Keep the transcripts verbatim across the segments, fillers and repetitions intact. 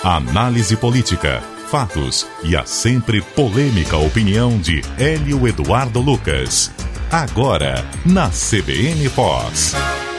Análise política, fatos e a sempre polêmica opinião de Hélio Eduardo Lucas. Agora, na C B N Foz.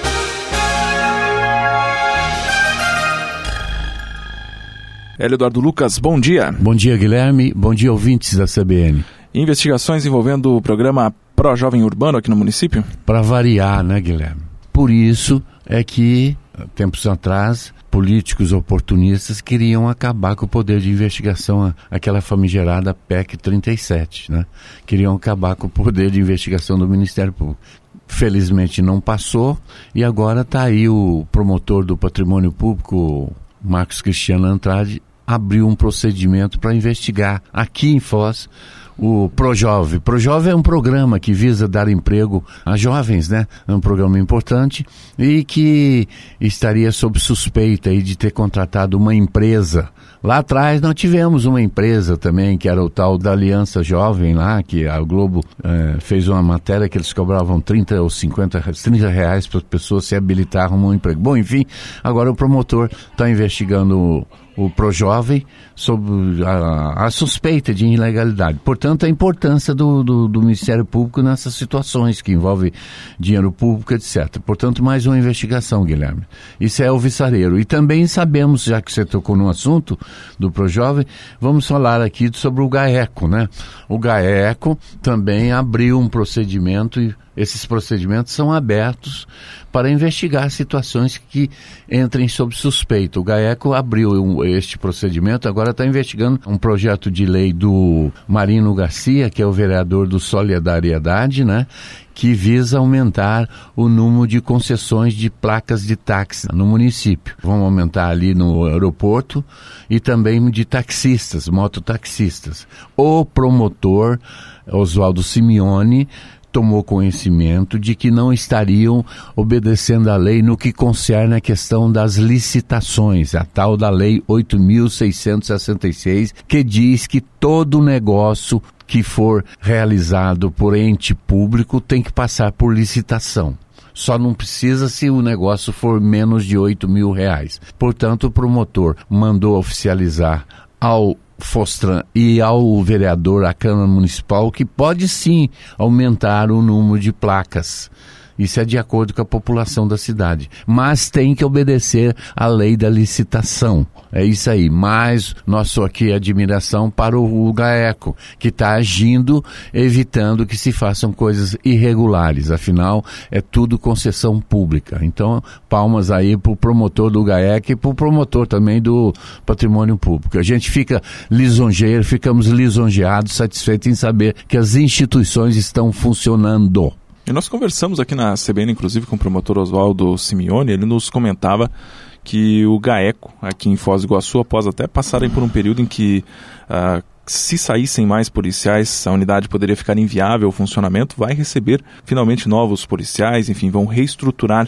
Hélio Eduardo Lucas, bom dia. Bom dia, Guilherme. Bom dia, ouvintes da C B N. Investigações envolvendo o programa Pro Jovem Urbano aqui no município? Para variar, né, Guilherme? Por isso é que, tempos atrás, políticos oportunistas queriam acabar com o poder de investigação, aquela famigerada P E C trinta e sete, né? Queriam acabar com o poder de investigação do Ministério Público. Felizmente não passou e agora está aí o promotor do patrimônio público, Marcos Cristiano Andrade, abriu um procedimento para investigar aqui em Foz o ProJovem. ProJovem é um programa que visa dar emprego a jovens, né? É um programa importante e que estaria sob suspeita aí de ter contratado uma empresa. Lá atrás nós tivemos uma empresa também, que era o tal da Aliança Jovem lá, que a Globo eh, fez uma matéria que eles cobravam trinta ou cinquenta, trinta reais para as pessoas se habilitar a um emprego. Bom, enfim, agora o promotor está investigando o, o ProJovem sob a, a suspeita de ilegalidade. Portanto, a importância do, do, do Ministério Público nessas situações que envolvem dinheiro público, etcétera. Portanto, mais uma investigação, Guilherme. Isso é o viçareiro. E também sabemos, já que você tocou no assunto do ProJovem, vamos falar aqui sobre o GAECO, né? O GAECO também abriu um procedimento e esses procedimentos são abertos para investigar situações que entrem sob suspeita. O GAECO abriu um, este procedimento, agora está investigando um projeto de lei do Marino Garcia, que é o vereador do Solidariedade, né? Que visa aumentar o número de concessões de placas de táxi no município. Vão aumentar ali no aeroporto e também de taxistas, mototaxistas. O promotor Oswaldo Simeone tomou conhecimento de que não estariam obedecendo a lei no que concerne a questão das licitações, a tal da lei oito mil seiscentos e sessenta e seis, que diz que todo negócio que for realizado por ente público tem que passar por licitação. Só não precisa se o negócio for menos de oito mil reais. Portanto, o promotor mandou oficializar ao Fostran e ao vereador, à Câmara Municipal, que pode sim aumentar o número de placas. Isso é de acordo com a população da cidade. Mas tem que obedecer à lei da licitação. É isso aí. Mas nosso aqui admiração para o GAECO, que está agindo, evitando que se façam coisas irregulares. Afinal, é tudo concessão pública. Então, palmas aí para o promotor do GAECO e para o promotor também do patrimônio público. A gente fica lisonjeiro, ficamos lisonjeados, satisfeitos em saber que as instituições estão funcionando. E nós conversamos aqui na C B N, inclusive, com o promotor Oswaldo Simeone. Ele nos comentava que o GAECO, aqui em Foz do Iguaçu, após até passarem por um período em que, uh, se saíssem mais policiais, a unidade poderia ficar inviável o funcionamento, vai receber finalmente novos policiais, enfim, vão reestruturar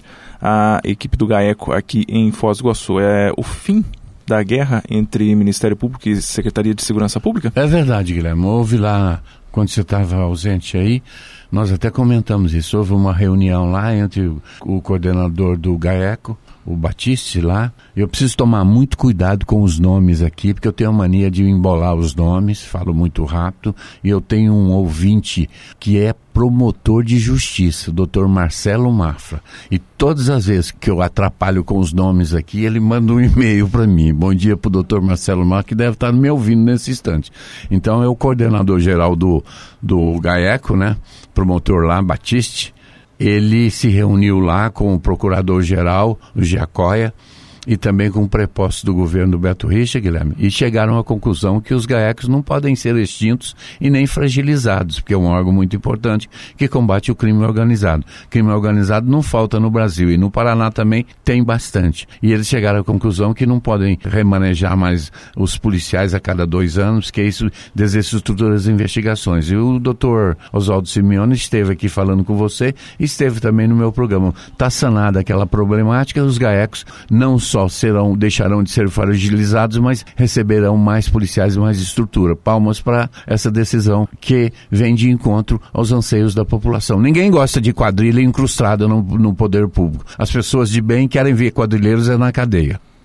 a equipe do GAECO aqui em Foz do Iguaçu. É o fim da guerra entre Ministério Público e Secretaria de Segurança Pública? É verdade, Guilherme. Houve lá, quando você estava ausente aí, nós até comentamos isso. Houve uma reunião lá entre o, o coordenador do GAECO, o Batiste lá. Eu preciso tomar muito cuidado com os nomes aqui, porque eu tenho a mania de embolar os nomes, falo muito rápido, e eu tenho um ouvinte que é promotor de justiça, o doutor Marcelo Mafra. E todas as vezes que eu atrapalho com os nomes aqui, ele manda um e-mail para mim. Bom dia para o doutor Marcelo Mafra, que deve estar me ouvindo nesse instante. Então é o coordenador geral do, do GAECO, né? Promotor lá, Batiste. Ele se reuniu lá com o procurador-geral, o Giacoia, e também com o preposto do governo do Beto Richa, Guilherme, e chegaram à conclusão que os GAECos não podem ser extintos e nem fragilizados, porque é um órgão muito importante que combate o crime organizado. Crime organizado não falta no Brasil, e no Paraná também tem bastante. E eles chegaram à conclusão que não podem remanejar mais os policiais a cada dois anos, que isso desestrutura as investigações. E o doutor Oswaldo Simeone esteve aqui falando com você, esteve também no meu programa. Está sanada aquela problemática, os GAECos não só serão, deixarão de ser fragilizados, mas receberão mais policiais e mais estrutura. Palmas para essa decisão que vem de encontro aos anseios da população. Ninguém gosta de quadrilha incrustada no, no poder público. As pessoas de bem querem ver quadrilheiros é na cadeia.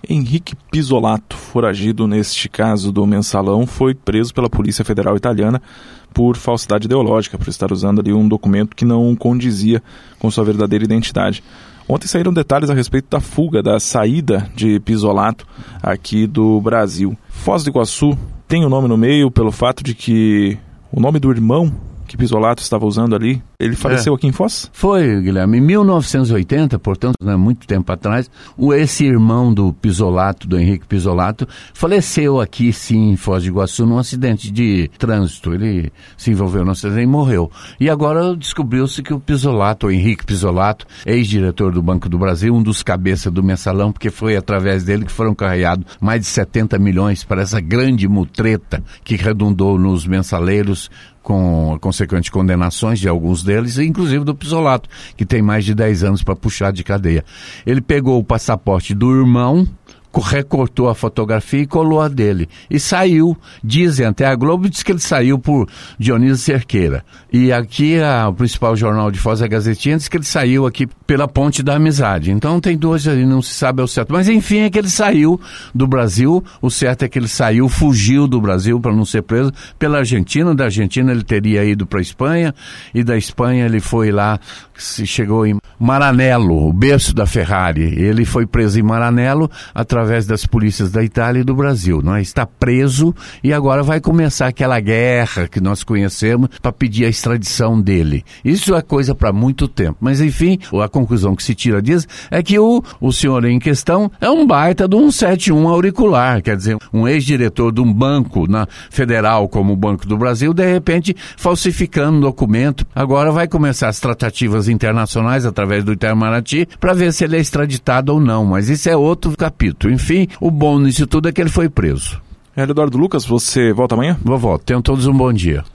Henrique Pisolato, foragido neste caso do Mensalão, foi preso pela Polícia Federal Italiana por falsidade ideológica, por estar usando ali um documento que não condizia com sua verdadeira identidade. Ontem saíram detalhes a respeito da fuga, da saída de Pisolato aqui do Brasil. Foz do Iguaçu tem o nome no meio pelo fato de que o nome do irmão que Pisolato estava usando ali, ele faleceu é. aqui em Foz? Foi, Guilherme. Em mil novecentos e oitenta, portanto, não é muito tempo atrás, o, esse irmão do Pisolato, do Henrique Pisolato, faleceu aqui, sim, em Foz do Iguaçu, num acidente de trânsito. Ele se envolveu no acidente e morreu. E agora descobriu-se que o Pisolato, o Henrique Pisolato, ex-diretor do Banco do Brasil, um dos cabeças do Mensalão, porque foi através dele que foram carreados mais de setenta milhões para essa grande mutreta que redundou nos mensaleiros, com consequentes condenações de alguns deles, inclusive do Pisolato, que tem mais de dez anos para puxar de cadeia. Ele pegou o passaporte do irmão, recortou a fotografia e colou a dele. E saiu, dizem até a Globo, diz que ele saiu por Dionísio Cerqueira. E aqui a, o principal jornal de Foz, a Gazetinha, diz que ele saiu aqui pela Ponte da Amizade. Então tem duas ali, não se sabe ao certo. Mas enfim, é que ele saiu do Brasil. O certo é que ele saiu, fugiu do Brasil para não ser preso pela Argentina. Da Argentina ele teria ido para a Espanha. E da Espanha ele foi lá, se chegou em Maranello, o berço da Ferrari. Ele foi preso em Maranello através através das polícias da Itália e do Brasil, não é? Está preso e agora vai começar aquela guerra que nós conhecemos para pedir a extradição dele. Isso é coisa para muito tempo, mas enfim, a conclusão que se tira disso é que o, o senhor em questão é um baita de um setenta e um auricular, quer dizer, um ex-diretor de um banco na, federal como o Banco do Brasil, de repente falsificando documento. Agora vai começar as tratativas internacionais através do Itamaraty para ver se ele é extraditado ou não, mas isso é outro capítulo. Enfim, o bom nisso tudo é que ele foi preso. Eduardo Lucas, você volta amanhã? Vou voltar. Tenham todos um bom dia.